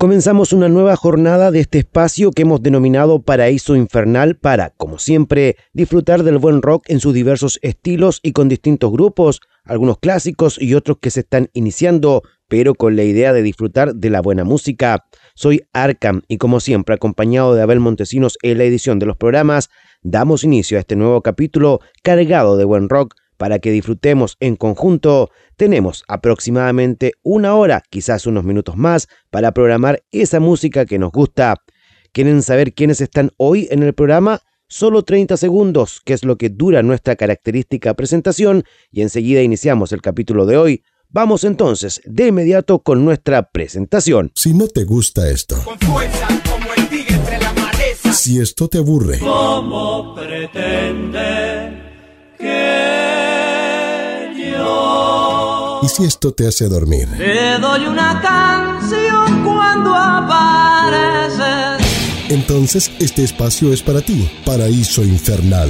Comenzamos una nueva jornada de este espacio que hemos denominado Paraíso Infernal para, como siempre, disfrutar del buen rock en sus diversos estilos y con distintos grupos, algunos clásicos y otros que se están iniciando, pero con la idea de disfrutar de la buena música. Soy Arkham y como siempre, acompañado de Abel Montesinos en la edición de los programas, damos inicio a este nuevo capítulo cargado de buen rock para que disfrutemos en conjunto. Tenemos aproximadamente una hora, quizás unos minutos más, para programar esa música que nos gusta. ¿Quieren saber quiénes están hoy en el programa? Solo 30 segundos, que es lo que dura nuestra característica presentación, y enseguida iniciamos el capítulo de hoy. Vamos entonces de inmediato con nuestra presentación. Si no te gusta esto, con fuerza como el tigre entre la maleza. Si esto te aburre, ¿cómo pretende que yo? ¿Y si esto te hace dormir? Te doy una canción cuando apareces. Entonces este espacio es para ti, Paraíso Infernal.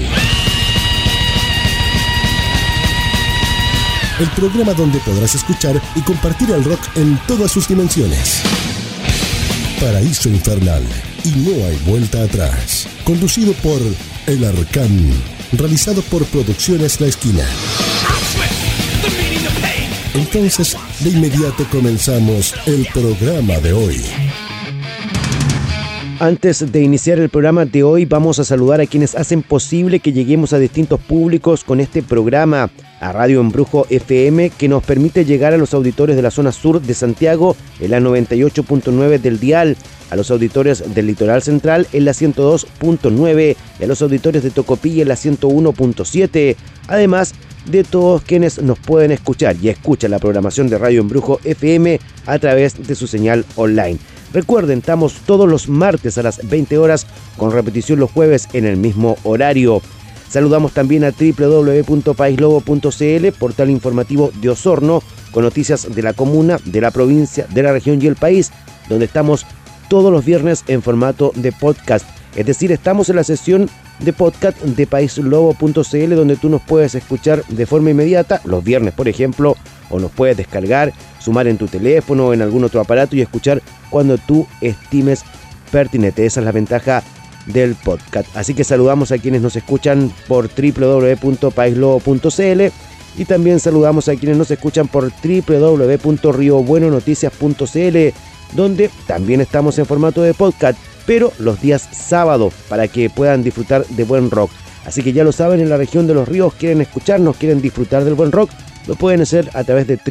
El programa donde podrás escuchar y compartir el rock en todas sus dimensiones. Paraíso Infernal, y no hay vuelta atrás. Conducido por El Arcán, realizado por Producciones La Esquina. Entonces, de inmediato comenzamos el programa de hoy. Antes de iniciar el programa de hoy, vamos a saludar a quienes hacen posible que lleguemos a distintos públicos con este programa. A Radio Embrujo FM, que nos permite llegar a los auditores de la zona sur de Santiago en la 98.9 del dial, a los auditores del litoral central en la 102.9 y a los auditores de Tocopilla en la 101.7, además de todos quienes nos pueden escuchar y escuchan la programación de Radio Embrujo FM a través de su señal online. Recuerden, estamos todos los martes a las 20 horas con repetición los jueves en el mismo horario. Saludamos también a www.paislobo.cl, portal informativo de Osorno, con noticias de la comuna, de la provincia, de la región y el país, donde estamos todos los viernes en formato de podcast. Es decir, estamos en la sesión de podcast de paislobo.cl, donde tú nos puedes escuchar de forma inmediata, los viernes por ejemplo, o nos puedes descargar, sumar en tu teléfono o en algún otro aparato y escuchar cuando tú estimes pertinente. Esa es la ventaja del podcast. Así que saludamos a quienes nos escuchan por www.paislobo.cl y también saludamos a quienes nos escuchan por www.riobuenonoticias.cl, donde también estamos en formato de podcast, pero los días sábado, para que puedan disfrutar de buen rock. Así que ya lo saben, en la región de Los Ríos quieren escucharnos, quieren disfrutar del buen rock, lo pueden hacer a través de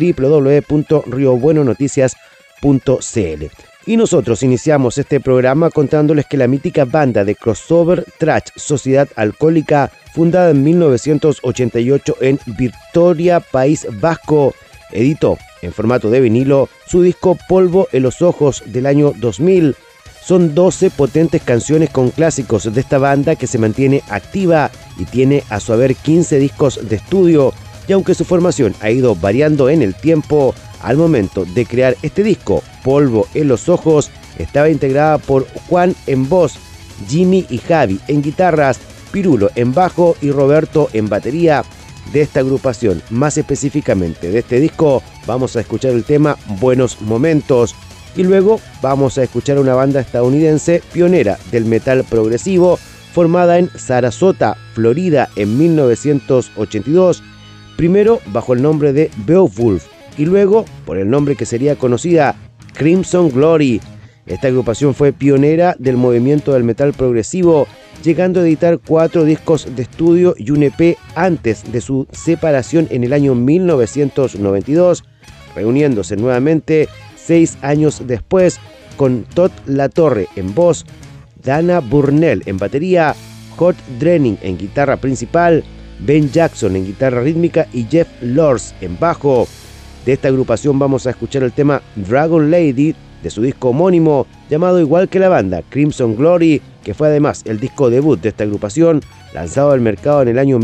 www.riobuenonoticias.cl. Y nosotros iniciamos este programa contándoles que la mítica banda de crossover thrash Sociedad Alcohólica, fundada en 1988 en Vitoria, País Vasco, editó en formato de vinilo su disco Polvo en los Ojos del año 2000. Son 12 potentes canciones con clásicos de esta banda que se mantiene activa y tiene a su haber 15 discos de estudio, y aunque su formación ha ido variando en el tiempo, al momento de crear este disco, Polvo en los Ojos, estaba integrada por Juan en voz, Jimmy y Javi en guitarras, Pirulo en bajo y Roberto en batería. De esta agrupación, más específicamente de este disco, vamos a escuchar el tema Buenos Momentos. Y luego vamos a escuchar una banda estadounidense pionera del metal progresivo, formada en Sarasota, Florida, en 1982, primero bajo el nombre de Beowulf y luego por el nombre que sería conocida, Crimson Glory. Esta agrupación fue pionera del movimiento del metal progresivo, llegando a editar 4 discos de estudio y un EP antes de su separación en el año 1992, reuniéndose nuevamente 6 años después con Todd Latorre en voz, Dana Burnell en batería, Hot Drenning en guitarra principal, Ben Jackson en guitarra rítmica y Jeff Lorz en bajo. De esta agrupación vamos a escuchar el tema Dragon Lady de su disco homónimo, llamado igual que la banda, Crimson Glory, que fue además el disco debut de esta agrupación, lanzado al mercado en el año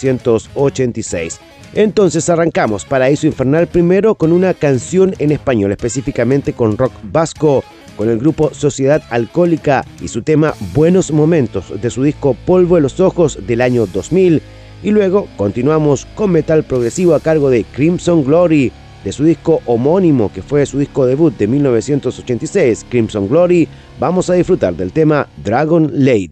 1986. Entonces arrancamos Paraíso Infernal primero con una canción en español, específicamente con rock vasco, con el grupo Sociedad Alcohólica y su tema Buenos Momentos de su disco Polvo en los Ojos del año 2000, y luego continuamos con metal progresivo a cargo de Crimson Glory, de su disco homónimo, que fue su disco debut de 1986, Crimson Glory, vamos a disfrutar del tema Dragon Lady.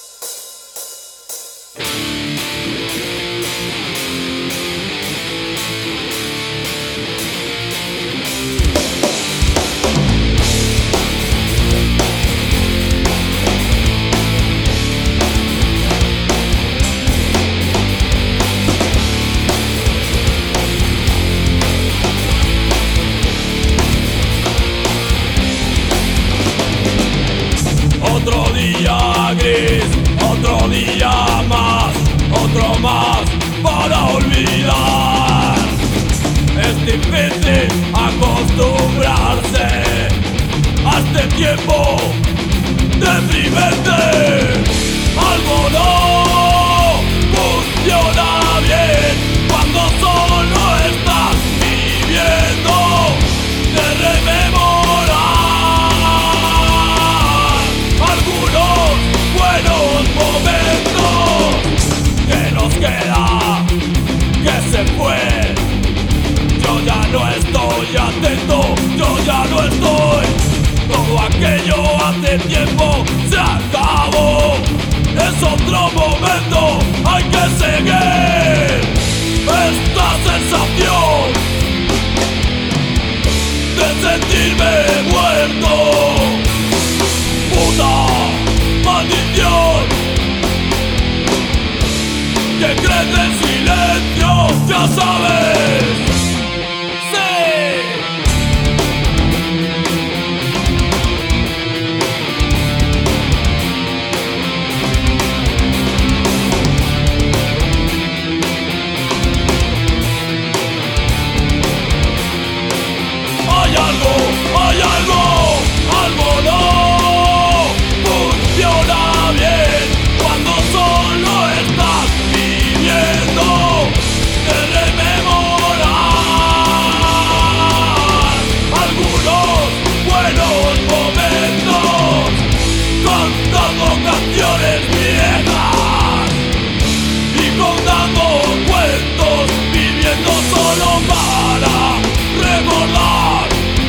Otro día más, otro más para olvidar. Es difícil acostumbrarse a este tiempo deprimente. Algo no funciona bien cuando solo estás viviendo de rememorar algunos buenos momentos que nos queda, que se fue. Yo ya no estoy atento, yo ya no estoy. Todo aquello hace tiempo se acabó. Es otro momento, hay que seguir esta sensación de sentirme muerto. Puta maldición que crece en silencio, ya sabes. Algo no funciona bien cuando solo estás viviendo de rememorar algunos buenos momentos, cantando canciones viejas y contando cuentos, viviendo solo para recordar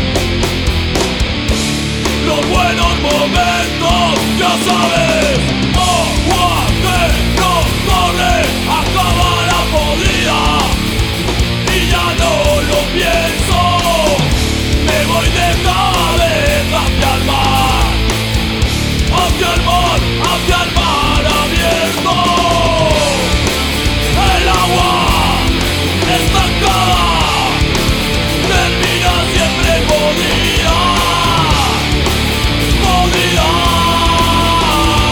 los buenos momentos, ya sabes. Agua que no corre, acaba la podrida y ya no lo pienso. Me voy de cabeza hacia el mar, hacia el mar, hacia el mar abierto. El agua estancada termina siempre podrida.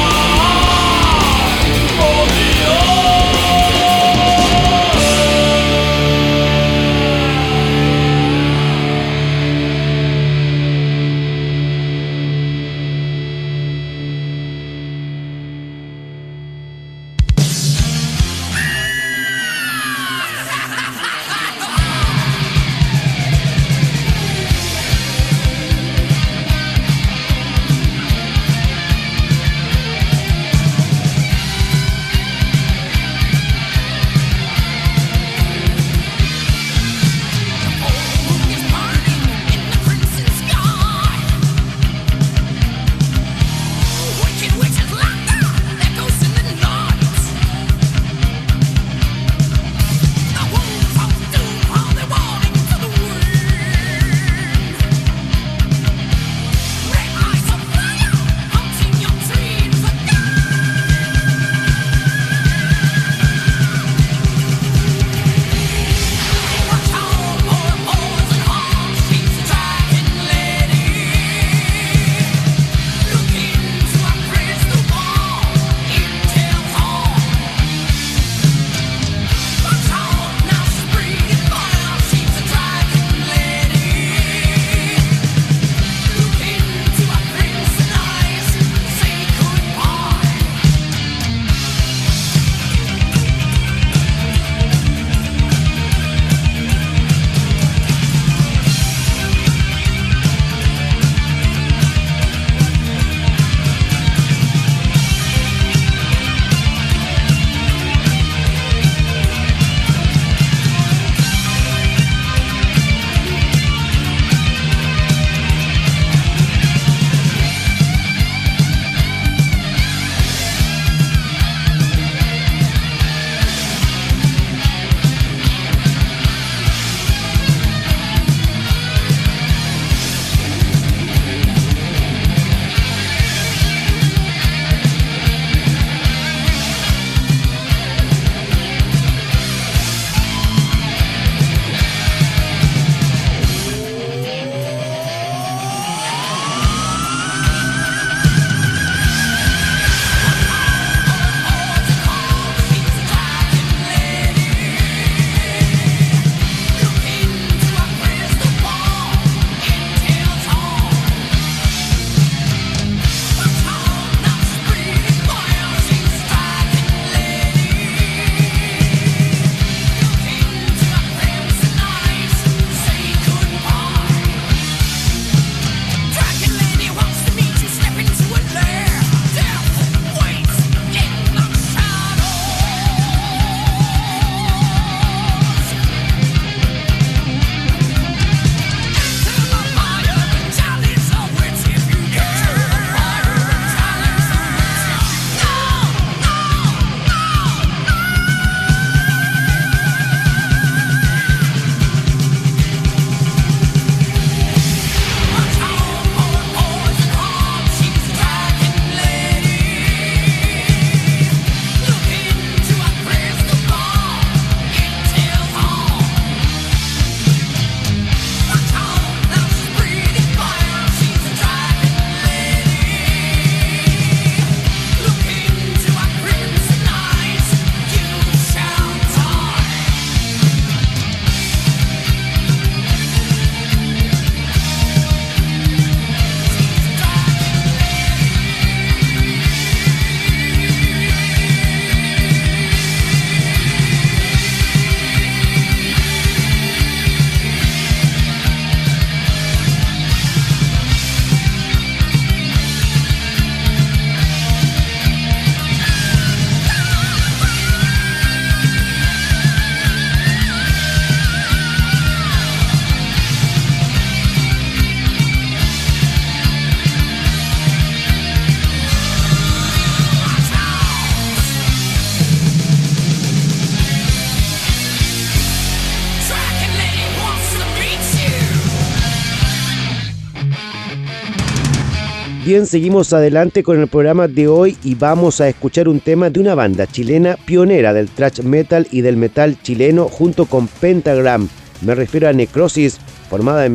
Bien, seguimos adelante con el programa de hoy y vamos a escuchar un tema de una banda chilena pionera del thrash metal y del metal chileno junto con Pentagram. Me refiero a Necrosis, formada en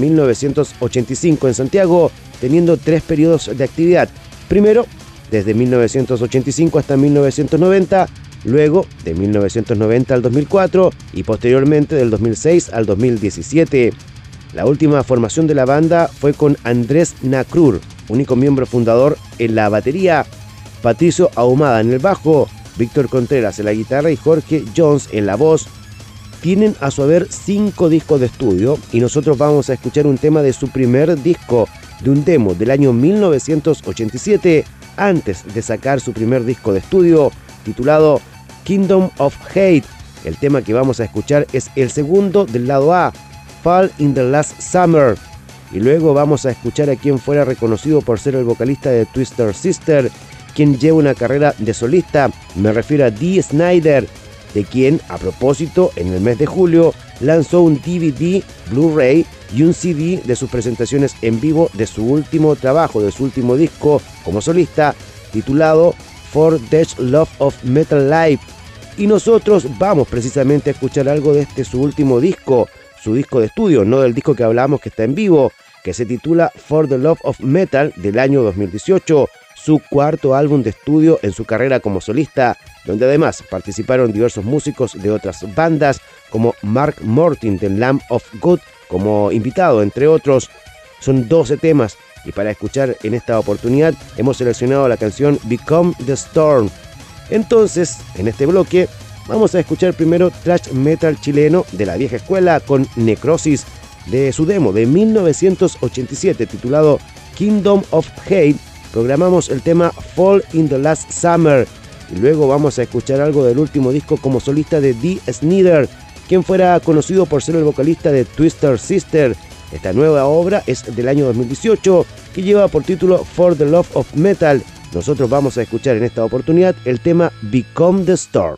1985 en Santiago, teniendo 3 periodos de actividad. Primero, desde 1985 hasta 1990, luego de 1990 al 2004 y posteriormente del 2006 al 2017. La última formación de la banda fue con Andrés Nacrur, único miembro fundador en la batería, Patricio Ahumada en el bajo, Víctor Contreras en la guitarra y Jorge Jones en la voz. Tienen a su haber 5 discos de estudio y nosotros vamos a escuchar un tema de su primer disco, de un demo del año 1987, antes de sacar su primer disco de estudio, titulado Kingdom of Hate. El tema que vamos a escuchar es el segundo del lado A, Fall in the Last Summer. Y luego vamos a escuchar a quien fuera reconocido por ser el vocalista de Twisted Sister, quien lleva una carrera de solista. Me refiero a Dee Snider, de quien, a propósito, en el mes de julio, lanzó un DVD, Blu-ray y un CD de sus presentaciones en vivo de su último trabajo, de su último disco como solista, titulado For Death Love of Metal Life. Y nosotros vamos precisamente a escuchar algo de su último disco, su disco de estudio, no del disco que hablamos que está en vivo, que se titula For the Love of Metal del año 2018, su cuarto álbum de estudio en su carrera como solista, donde además participaron diversos músicos de otras bandas como Mark Mortin de Lamb of God como invitado, entre otros. Son 12 temas y para escuchar en esta oportunidad hemos seleccionado la canción Become the Storm. Entonces, en este bloque vamos a escuchar primero thrash metal chileno de la vieja escuela con Necrosis, de su demo de 1987 titulado Kingdom of Hate. Programamos el tema Fall in the Last Summer y luego vamos a escuchar algo del último disco como solista de Dee Snider, quien fuera conocido por ser el vocalista de Twisted Sister. Esta nueva obra es del año 2018 que lleva por título For the Love of Metal. Nosotros vamos a escuchar en esta oportunidad el tema Become the Storm.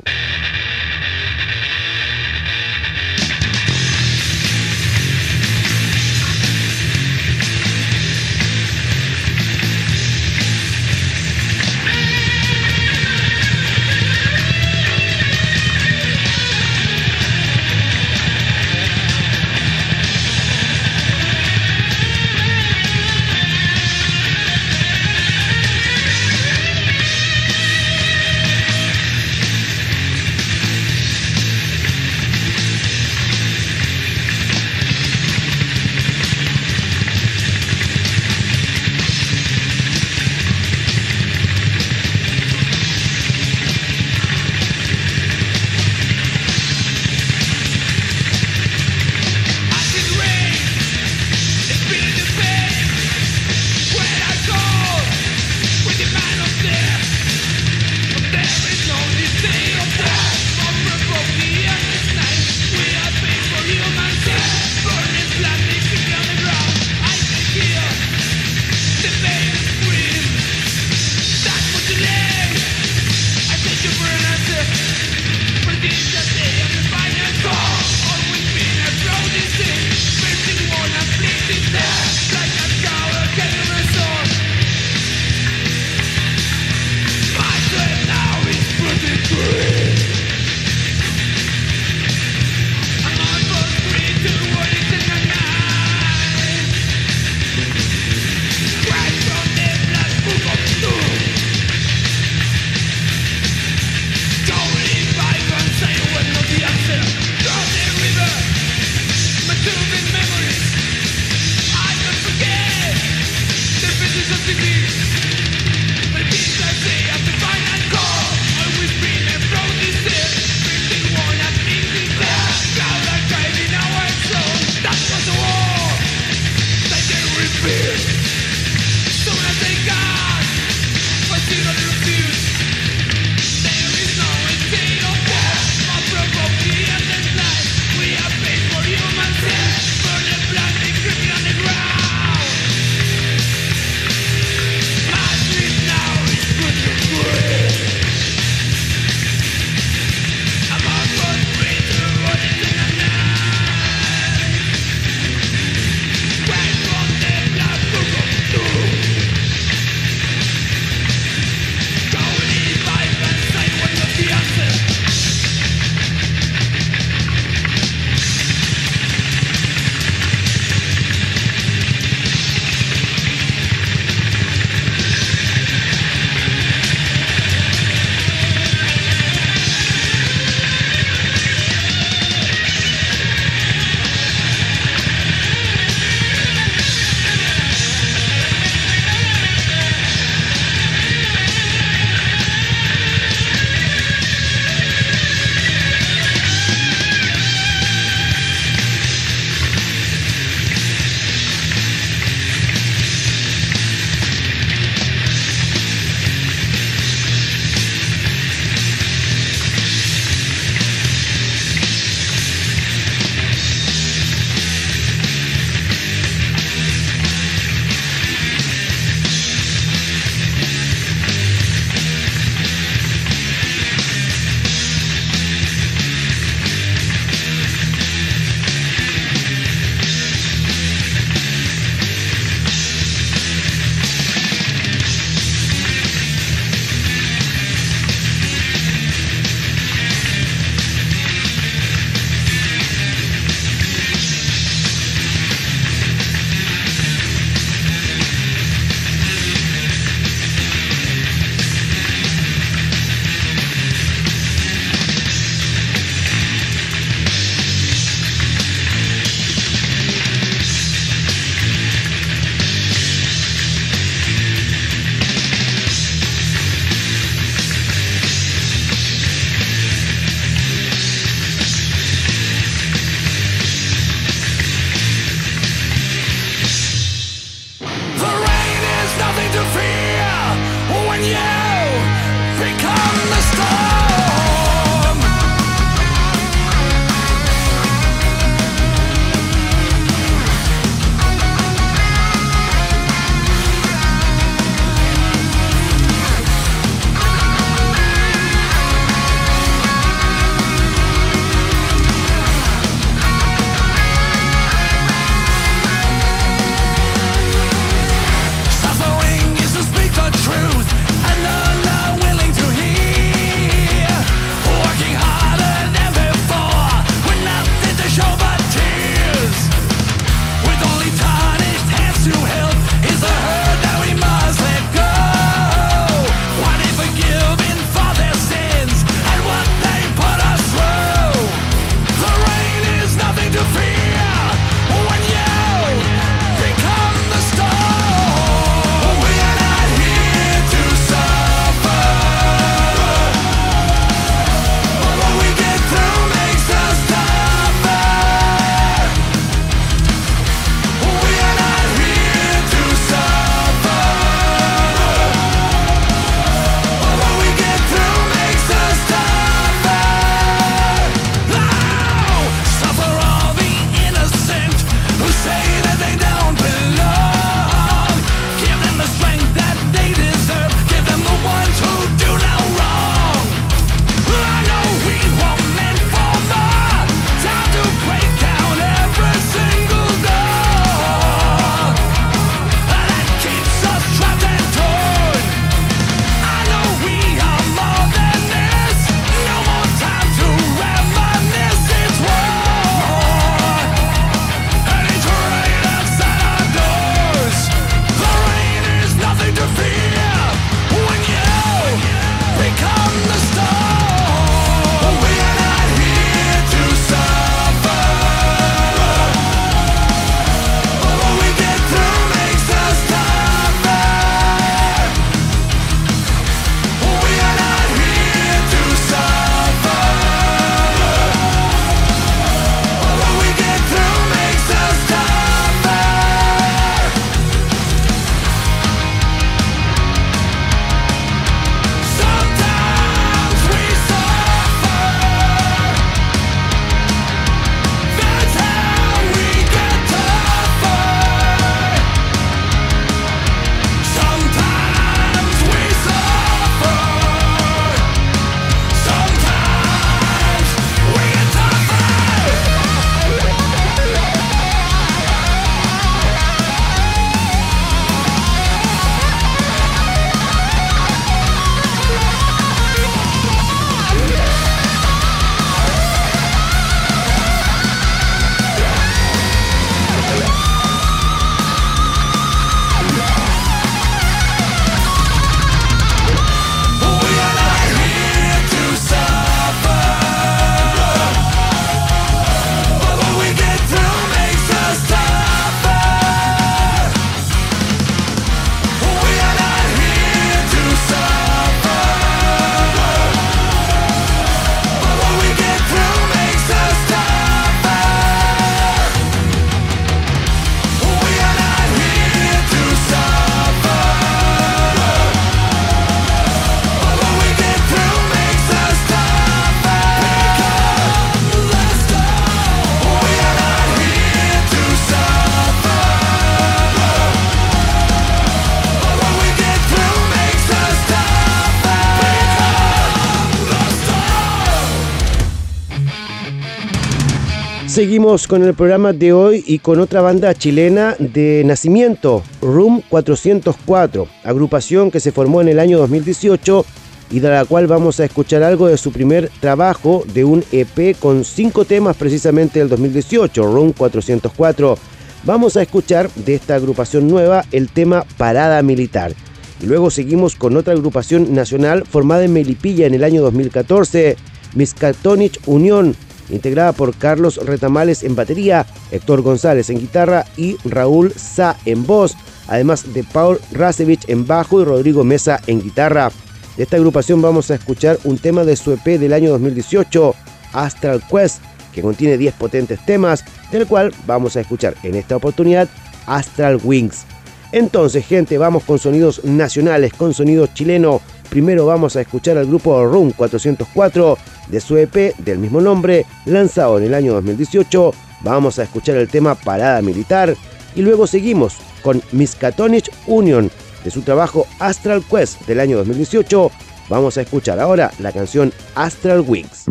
Seguimos con el programa de hoy y con otra banda chilena de nacimiento, Room 404, agrupación que se formó en el año 2018 y de la cual vamos a escuchar algo de su primer trabajo de un EP con 5 temas precisamente del 2018, Room 404. Vamos a escuchar de esta agrupación nueva el tema Parada Militar. Y luego seguimos con otra agrupación nacional formada en Melipilla en el año 2014, Miskatonic Unión, integrada por Carlos Retamales en batería, Héctor González en guitarra y Raúl Sá en voz, además de Paul Rasevich en bajo y Rodrigo Mesa en guitarra. De esta agrupación vamos a escuchar un tema de su EP del año 2018, Astral Quest, que contiene 10 potentes temas, del cual vamos a escuchar en esta oportunidad Astral Wings. Entonces, gente, vamos con sonidos nacionales, con sonido chileno. Primero vamos a escuchar al grupo Room 404 de su EP del mismo nombre, lanzado en el año 2018. Vamos a escuchar el tema Parada Militar y luego seguimos con Miskatonic Union de su trabajo Astral Quest del año 2018. Vamos a escuchar ahora la canción Astral Wings.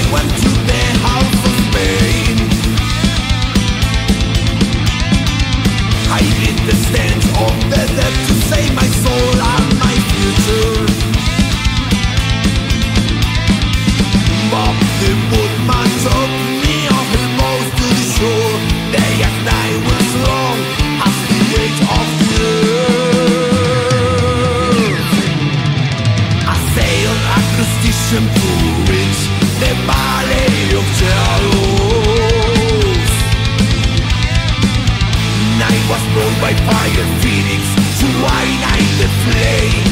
went to the house of pain. I did the stench of the dead to save my soul and my future. But the woodman took me off his boat to the shore. Day and night was long as the weight of the earth. I sailed across the ocean to reach the valley of shadows. Night was brought by fire phoenix to ignite the flames.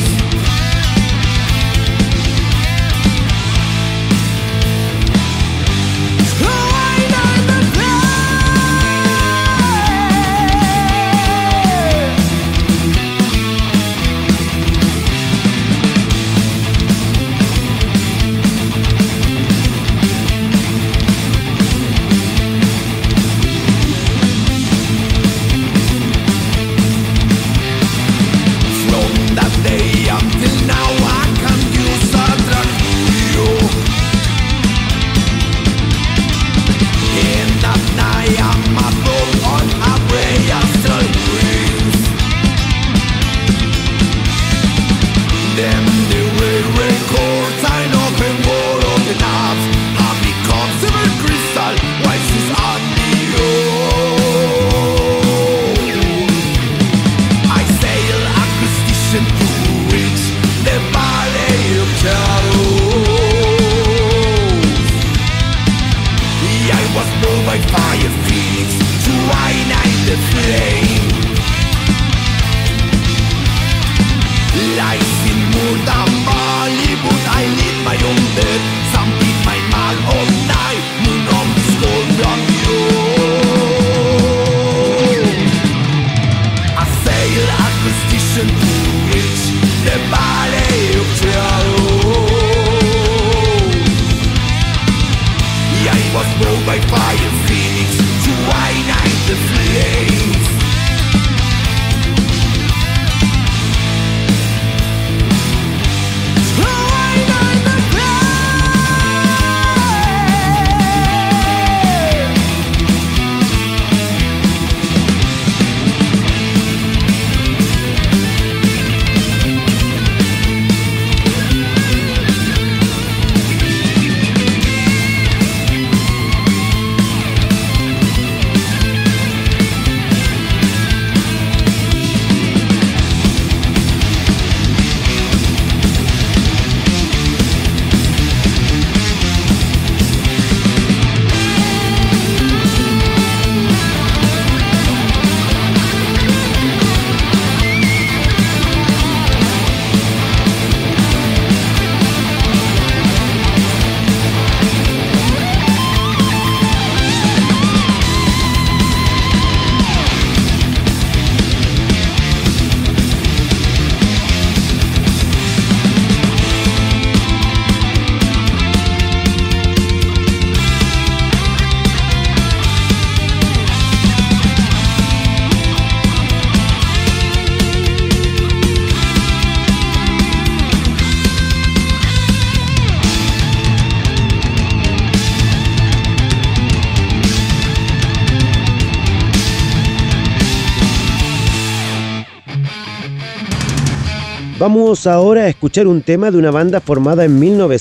Vamos ahora a escuchar un tema de una banda formada en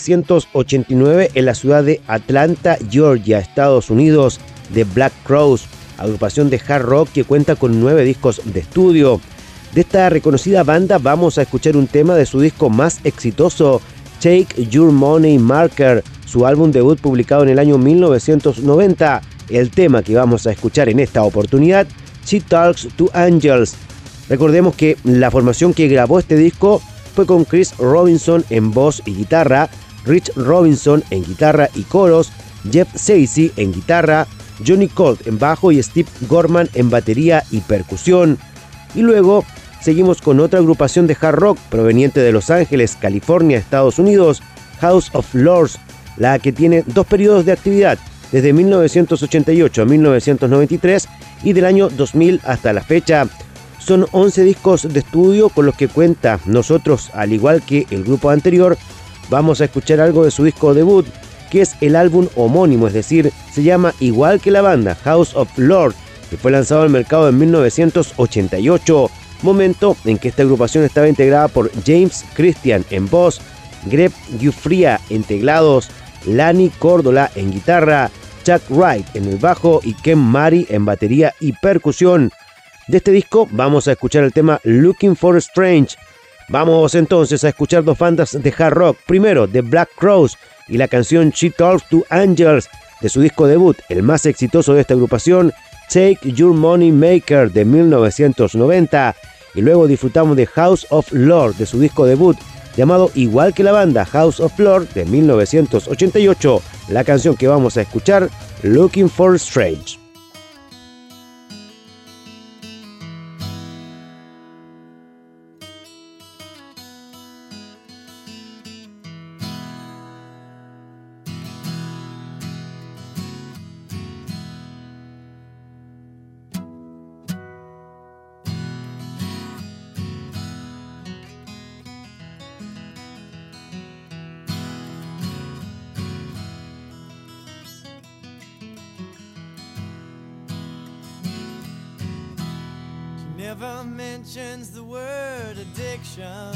1989 en la ciudad de Atlanta, Georgia, Estados Unidos, The Black Crowes, agrupación de hard rock que cuenta con 9 discos de estudio. De esta reconocida banda vamos a escuchar un tema de su disco más exitoso, Take Your Money Marker, su álbum debut publicado en el año 1990. El tema que vamos a escuchar en esta oportunidad, She Talks to Angels. Recordemos que la formación que grabó este disco fue con Chris Robinson en voz y guitarra, Rich Robinson en guitarra y coros, Jeff Stacey en guitarra, Johnny Colt en bajo y Steve Gorman en batería y percusión. Y luego seguimos con otra agrupación de hard rock proveniente de Los Ángeles, California, Estados Unidos, House of Lords, la que tiene 2 periodos de actividad, desde 1988 a 1993 y del año 2000 hasta la fecha. Son 11 discos de estudio con los que cuenta. Nosotros, al igual que el grupo anterior, vamos a escuchar algo de su disco debut. que es el álbum homónimo, es decir, se llama igual que la banda, House of Lords, que fue lanzado al mercado en 1988, momento en que esta agrupación estaba integrada por James Christian en voz, Greg Giuffria en teclados, Lani Córdola en guitarra, Chuck Wright en el bajo y Ken Mari en batería y percusión. De este disco vamos a escuchar el tema Looking for Strange. Vamos entonces a escuchar dos bandas de hard rock, primero The Black Crowes y la canción She Talks to Angels de su disco debut, el más exitoso de esta agrupación, Take Your Money Maker de 1990, y luego disfrutamos de House of Lords de su disco debut, llamado igual que la banda, House of Lords de 1988, la canción que vamos a escuchar, Looking for Strange. Never mentions the word addiction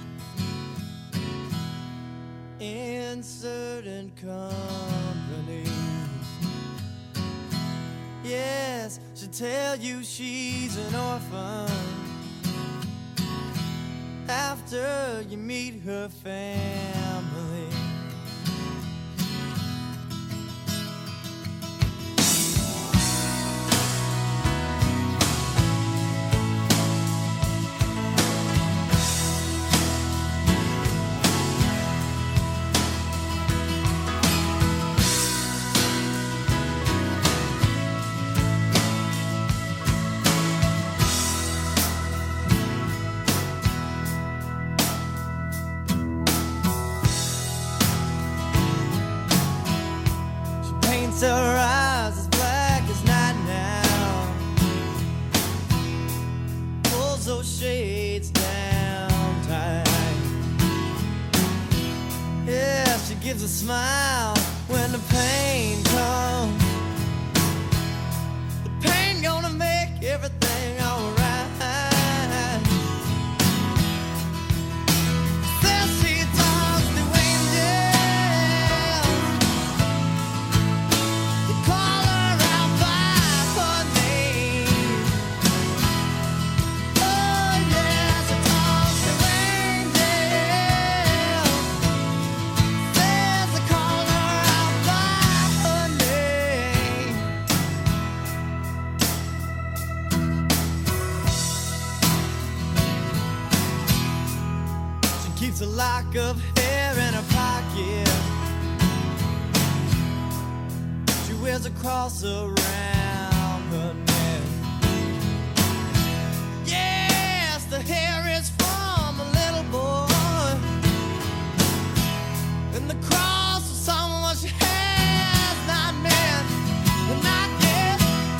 in certain company. Yes, she'll tell you she's an orphan after you meet her family. Her eyes as black as night now, pulls those shades down tight. Yeah, she gives a smile when the pain comes. The pain gonna make everything alright. Says she talks to angels. Keeps a lock of hair in her pocket. She wears a cross around her neck. Yes, the hair is from a little boy, and the cross is someone she has not met, but not yet.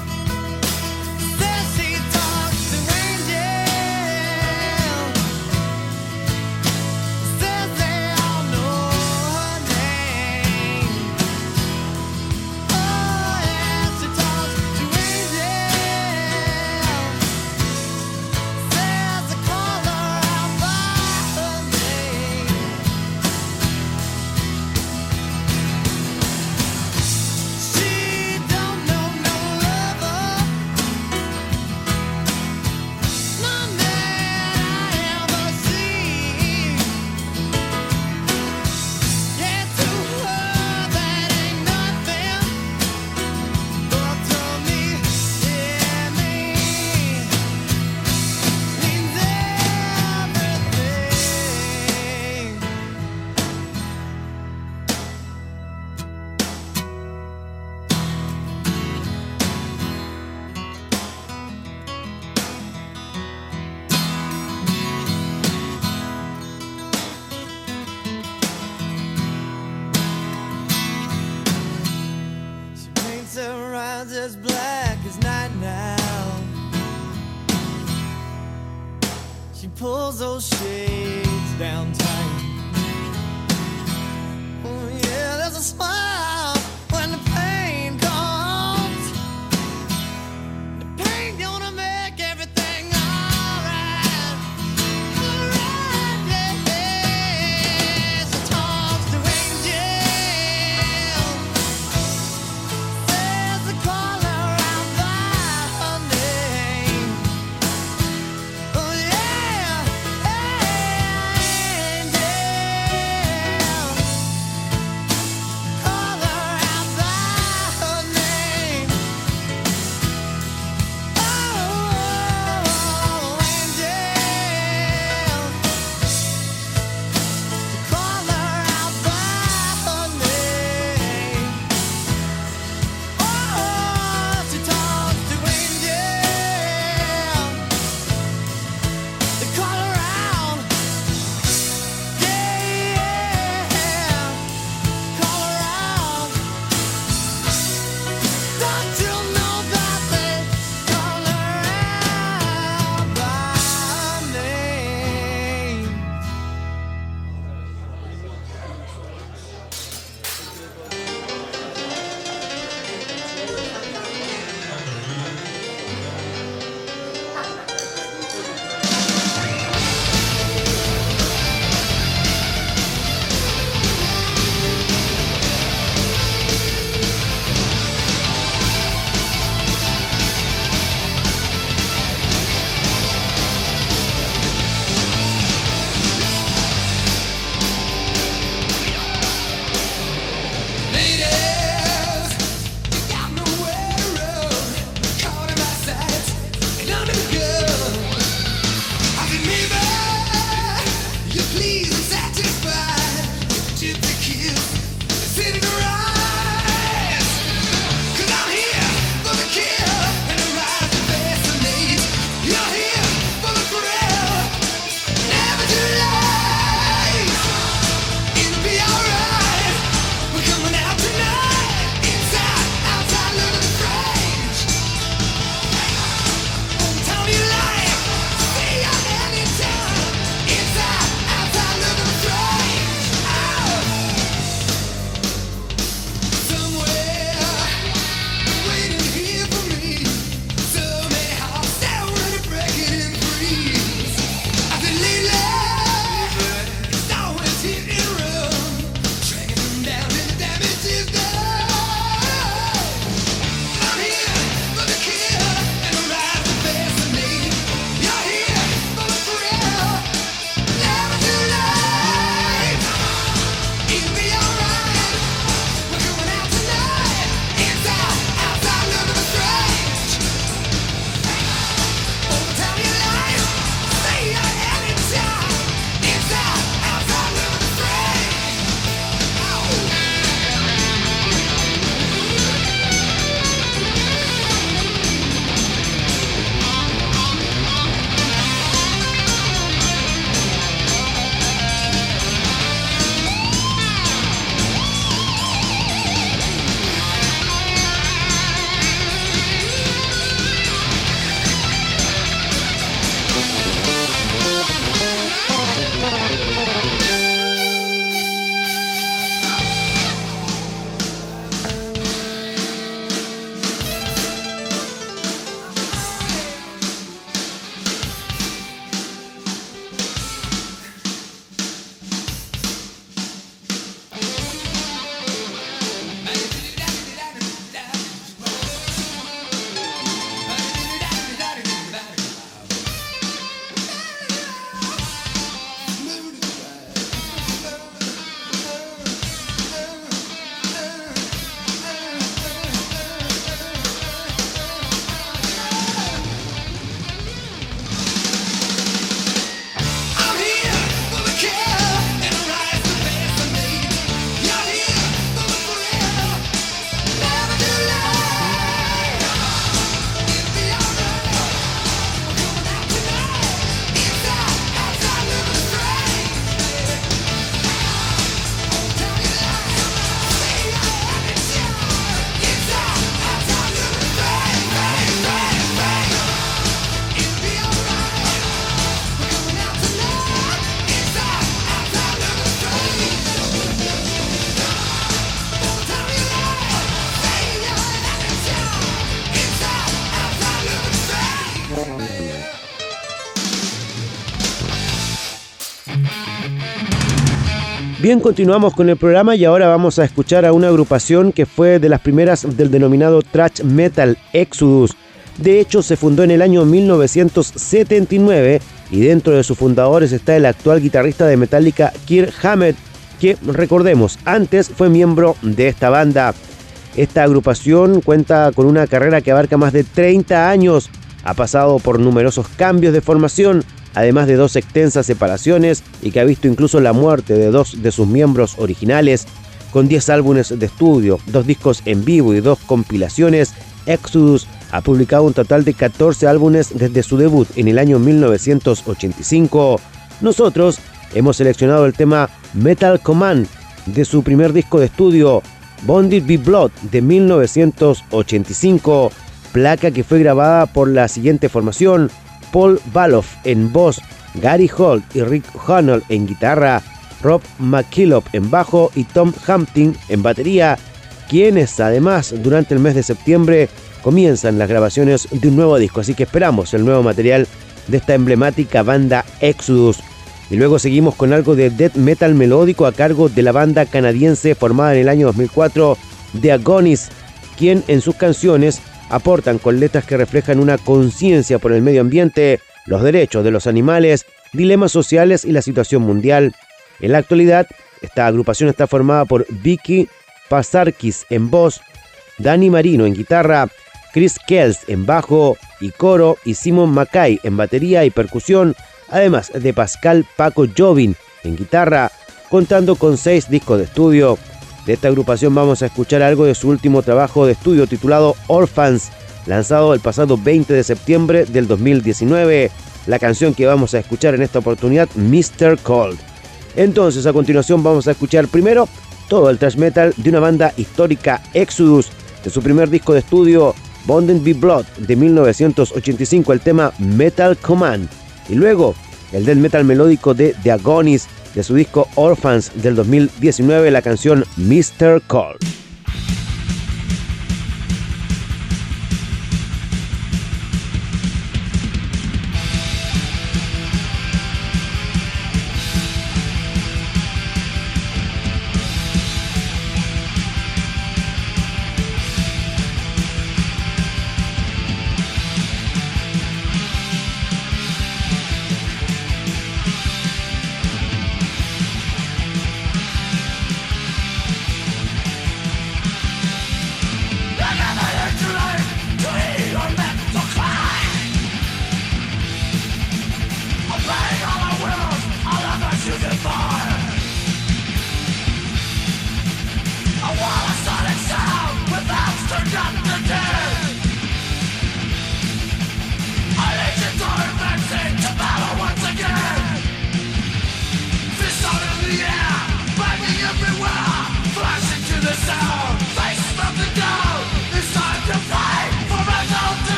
Says she talks to angels. As black as night now, she pulls those shades down tight. Oh yeah, there's a smile Bien, continuamos con el programa y ahora vamos a escuchar a una agrupación que fue de las primeras del denominado thrash metal, Exodus. De hecho, se fundó en el año 1979 y dentro de sus fundadores está el actual guitarrista de Metallica, Kirk Hammett, que, recordemos, antes fue miembro de esta banda. Esta agrupación cuenta con una carrera que abarca más de 30 años, ha pasado por numerosos cambios de formación, además de 2 extensas separaciones y que ha visto incluso la muerte de 2 de sus miembros originales. Con 10 álbumes de estudio, 2 discos en vivo y 2 compilaciones, Exodus ha publicado un total de 14 álbumes desde su debut en el año 1985. Nosotros hemos seleccionado el tema Metal Command de su primer disco de estudio, Bonded by Blood, de 1985, placa que fue grabada por la siguiente formación: Paul Baloff en voz, Gary Holt y Rick Hunnell en guitarra, Rob McKillop en bajo y Tom Hampton en batería, quienes además durante el mes de septiembre comienzan las grabaciones de un nuevo disco, así que esperamos el nuevo material de esta emblemática banda Exodus. Y luego seguimos con algo de death metal melódico a cargo de la banda canadiense formada en el año 2004, The Agonists, quien en sus canciones aportan con letras que reflejan una conciencia por el medio ambiente, los derechos de los animales, dilemas sociales y la situación mundial. En la actualidad, esta agrupación está formada por Vicky Pasarkis en voz, Danny Marino en guitarra, Chris Kells en bajo y coro y Simon Mackay en batería y percusión, además de Pascal Paco Jobin en guitarra, contando con 6 discos de estudio. De esta agrupación vamos a escuchar algo de su último trabajo de estudio titulado Orphans, lanzado el pasado 20 de septiembre del 2019. La canción que vamos a escuchar en esta oportunidad, Mr. Cold. Entonces, a continuación vamos a escuchar primero todo el thrash metal de una banda histórica, Exodus, de su primer disco de estudio, Bonded by Blood, de 1985, el tema Metal Command. Y luego, el death metal melódico de The Agonists, de su disco Orphans del 2019, la canción Mr. Cold.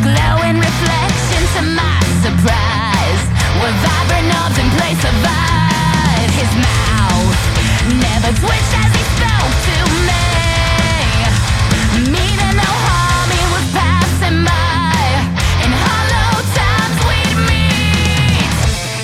glowing reflection to my surprise were vibrant knobs in place of eyes. His mouth never twitched as he spoke to me, meaning no harm he was passing by. In hollow times we'd meet.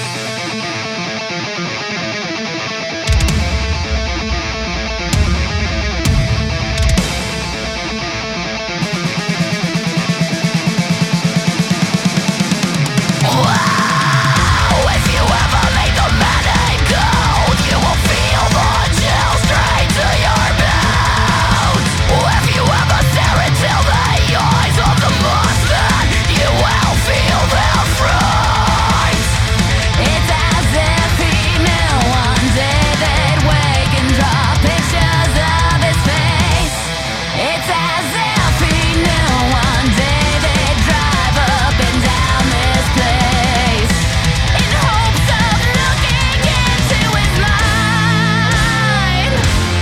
Wow, if you ever make the manic cold, you will feel the chill straight to your bones. If you ever stare into the eyes of the Mothman, you will feel their fright. It's as if he knew one day they'd wake and draw pictures of his face. It's as if he knew one day they'd drive up and down this place in hopes of looking into his mind.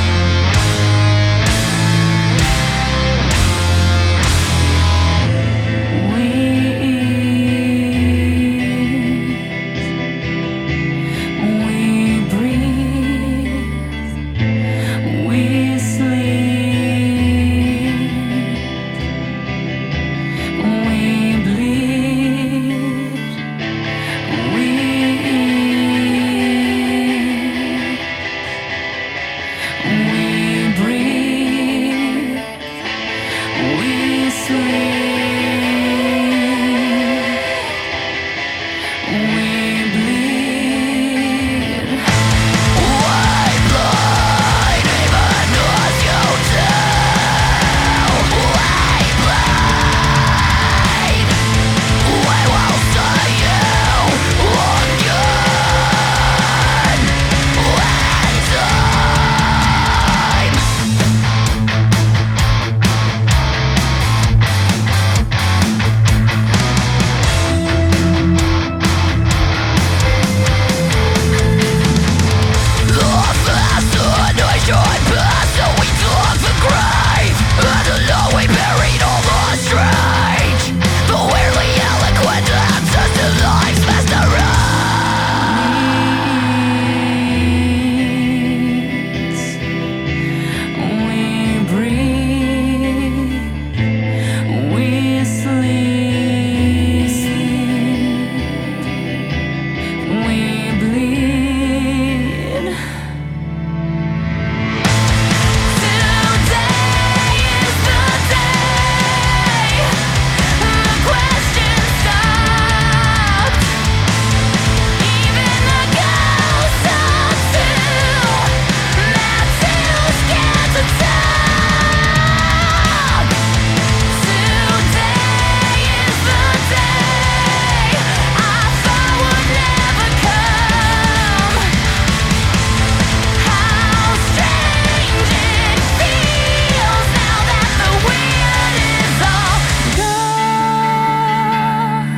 We breathe, we sleep, we bleed, we breathe, we sleep, we bleed. White blood, even as you do. White blood, we will see you again when time. The fascination passed, so we dug the grave, and alone we buried all the strange, the weirdly eloquent answers to life's mysteries. We breathe, we sleep, we bleed. Today is the day the question stopped. Even the ghosts are too scared to talk. Today is the day I thought would never come. How strange it feels now that the wind is all gone.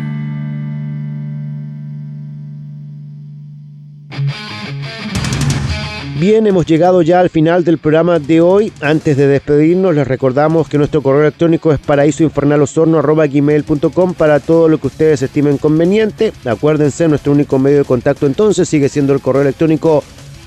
Bien, hemos llegado ya al final del programa de hoy. Antes de despedirnos, les recordamos que nuestro correo electrónico es paraísoinfernalosorno@gmail.com para todo lo que ustedes estimen conveniente. Acuérdense, nuestro único medio de contacto entonces sigue siendo el correo electrónico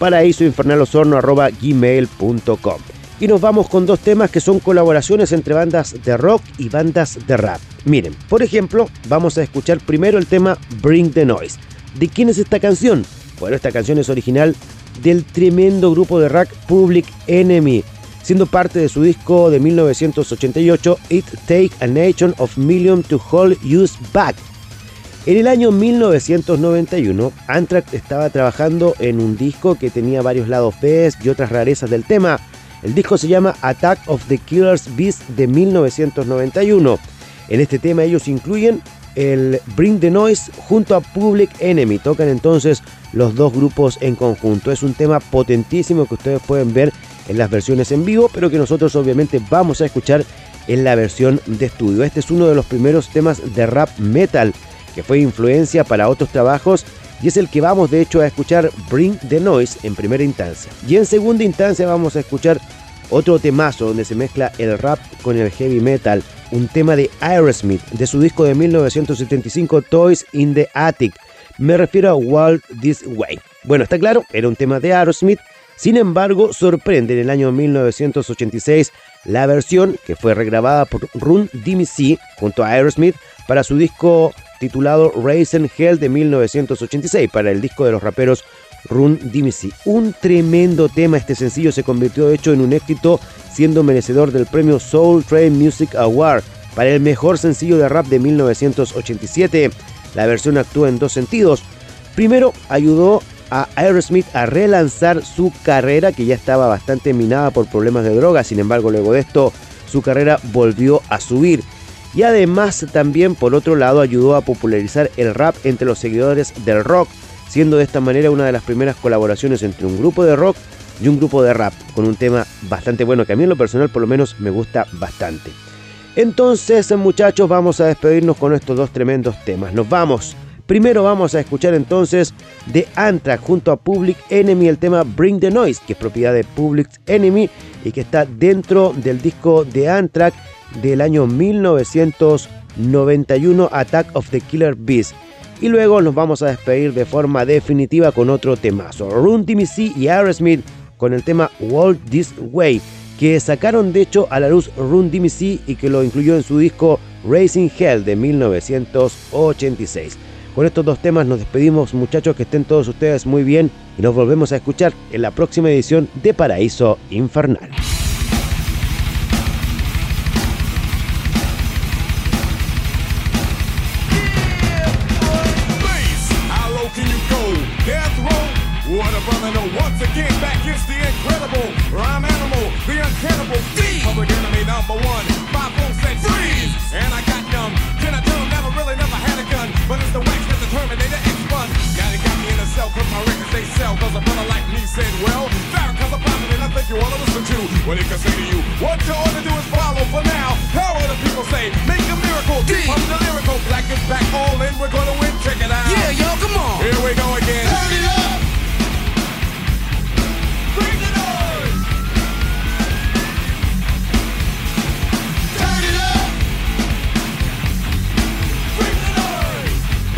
paraísoinfernalosorno@gmail.com. Y nos vamos con dos temas que son colaboraciones entre bandas de rock y bandas de rap. Miren, por ejemplo, vamos a escuchar primero el tema Bring the Noise. ¿De quién es esta canción? Bueno, esta canción es original del tremendo grupo de rock Public Enemy, siendo parte de su disco de 1988, It Take a Nation of Millions to Hold Us Back. En el año 1991, Anthrax estaba trabajando en un disco que tenía varios lados B y otras rarezas del tema. El disco se llama Attack of the Killer's Beast de 1991. En este tema ellos incluyen el Bring the Noise junto a Public Enemy. Tocan entonces los dos grupos en conjunto. Es un tema potentísimo que ustedes pueden ver en las versiones en vivo, pero que nosotros obviamente vamos a escuchar en la versión de estudio. Este es uno de los primeros temas de rap metal que fue influencia para otros trabajos y es el que vamos de hecho a escuchar, Bring the Noise, en primera instancia. Y en segunda instancia vamos a escuchar otro temazo donde se mezcla el rap con el heavy metal. un tema de Aerosmith, de su disco de 1975 Toys in the Attic. Me refiero a Walk This Way. Bueno, está claro, era un tema de Aerosmith. Sin embargo, sorprende en el año 1986 la versión que fue regrabada por Run DMC junto a Aerosmith para su disco titulado Raising Hell de 1986, para el disco de los raperos Run DMC. Un tremendo tema, este sencillo se convirtió de hecho en un éxito, siendo merecedor del premio Soul Train Music Award para el mejor sencillo de rap de 1987. La versión actúa en dos sentidos. Primero, ayudó a Aerosmith a relanzar su carrera, que ya estaba bastante minada por problemas de droga. Sin embargo, luego de esto, su carrera volvió a subir. Y además también, por otro lado, ayudó a popularizar el rap entre los seguidores del rock, siendo de esta manera una de las primeras colaboraciones entre un grupo de rock y un grupo de rap, con un tema bastante bueno que a mí en lo personal por lo menos me gusta bastante. Entonces, muchachos, vamos a despedirnos con estos dos tremendos temas. Nos vamos. Primero vamos a escuchar entonces de Anthrax junto a Public Enemy el tema Bring the Noise, que es propiedad de Public Enemy y que está dentro del disco de Anthrax del año 1991, Attack of the Killer Bees. Y luego nos vamos a despedir de forma definitiva con otro temazo, Run DMC y Aerosmith con el tema Walk This Way, que sacaron de hecho a la luz Run DMC y que lo incluyó en su disco Raising Hell de 1986. Con estos dos temas nos despedimos, muchachos, que estén todos ustedes muy bien y nos volvemos a escuchar en la próxima edición de Paraíso Infernal. What a brother, no, once again, back is the incredible rhyme animal, the uncannibal D. Public Enemy #1, 5-4 freeze. And I got numb, can I tell them never had a gun, but it's the wax that's the Terminator X1. Now they got me in a cell, cause my records they sell, cause a brother like me said, well, Farrakhan's a prophet and I think you wanna listen to what he can say to you. What you ought to do is follow for now. How will the people say, make a miracle, D. Pump the lyrical, black is back, all in, we're gonna win, check it out. Yeah, y'all, come on. Here we go again. Turn it up. Bring the noise! Turn it up! Bring the noise!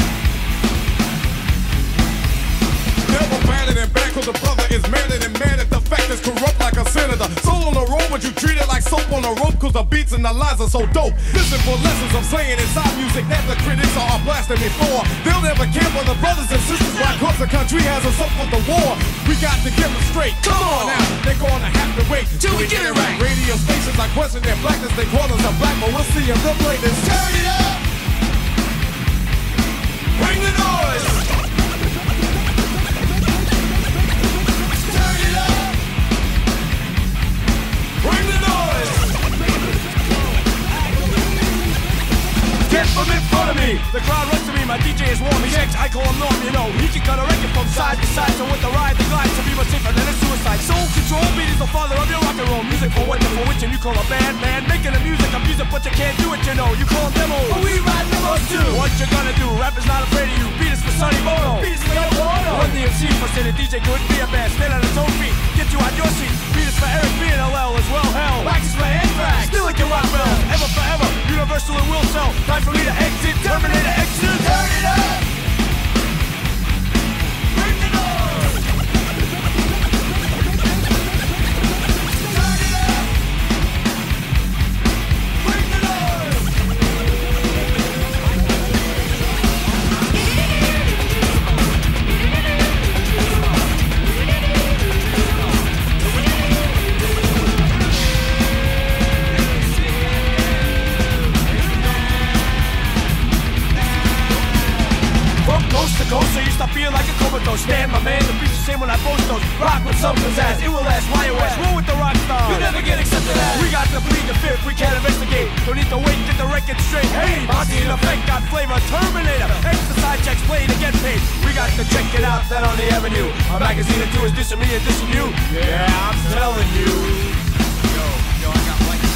Never batted and back, cause the brother is madder than mad at the fact that's corrupt like a senator. Soul on the road, but you treat it like soap on a rope, cause the beats and the lines are so dope. Listen for lessons I'm saying inside music that the critics are blasting me for. They'll never care for the brothers and sisters, why cause the country has us up for the war. We got to get them straight. Come on now, they're gonna have to wait till we get it right. Radio stations are question their blackness, they call us a black, but we'll see if they'll play this. Turn it up! Bring the noise! Turn it up! Bring the noise! Get from in front of me! The crowd runs to me, my DJ is warm, he checks, I call him Norm, you know. He can cut a record from side to side, so with the ride, the glide, to be much safer than a suicide. Soul control, beat is the father of your rock and roll. Music for what, for which, and you call a band, man. Making the music, I'm music, but you can't do it, you know. You call them demos, but we ride demos too. What you gonna do? Rap is not afraid of you. Beat is for Sonny Bono. Beat is for Yoko Ono. Run the MC for say the DJ couldn't be a band. Stand on his own feet, get you out your seat. Beat is for Eric B and LL as well, hell. Wax is for Anthrax, still like your rock bells. Ever forever, universal and will sell. Time for me to exit, Terminator exit. Turn it up! Bring the noise! Turn it up! Bring the noise! Coast to coast, so you stop feeling like a comatose. Stand, my man, the beats the same when I boast those. Rock with some pizzazz, it will last, why you ask? Roll with the rock star, you never get accepted as. We got to plead the fifth, we can't investigate. Don't need to wait, get the record straight. Hey, Monty in effect, got flavor, Terminator. Extra side checks, play to get paid. We got to check it out, that on the avenue. A magazine or two is dissing me and dissing you. Yeah, I'm telling you. Yo, I got like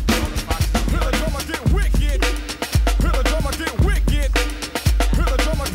Feel the drummer get wicked.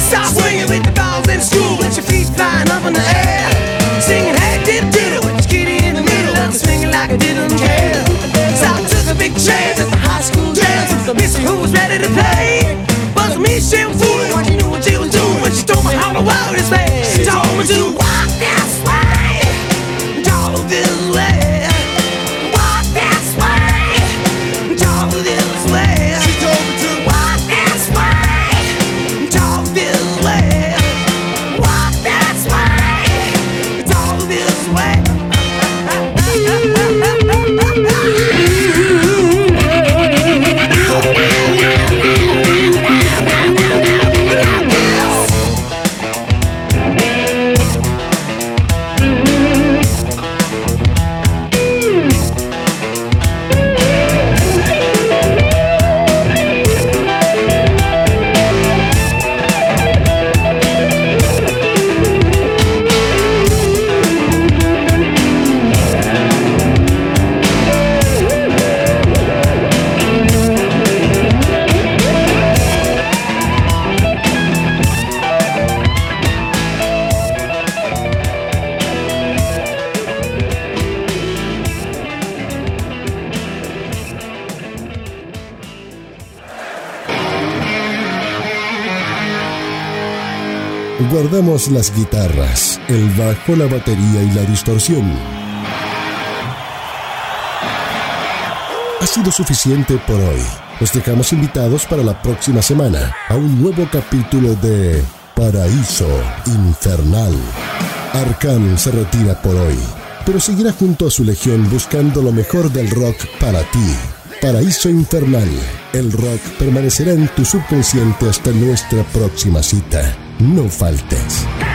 Start swinging with the balls in school, with your feet flying up in the air. Singing hey diddle diddle with your kitty in the middle, and swinging like I didn't care. So I took a big chance at the high school dance with the miss who was ready to play. But me, she was fooling when she knew what she was doing, when she told me how the world is made. She told me to walk this way, talk this way, walk this way, talk this way. She told me to walk this way, talk this way, walk this way, talk this way. Guardamos las guitarras, el bajo, la batería y la distorsión. Ha sido suficiente por hoy. Los dejamos invitados para la próxima semana a un nuevo capítulo de Paraíso Infernal. Arkham se retira por hoy, pero seguirá junto a su legión buscando lo mejor del rock para ti. Paraíso Infernal. El rock permanecerá en tu subconsciente hasta nuestra próxima cita. No faltes.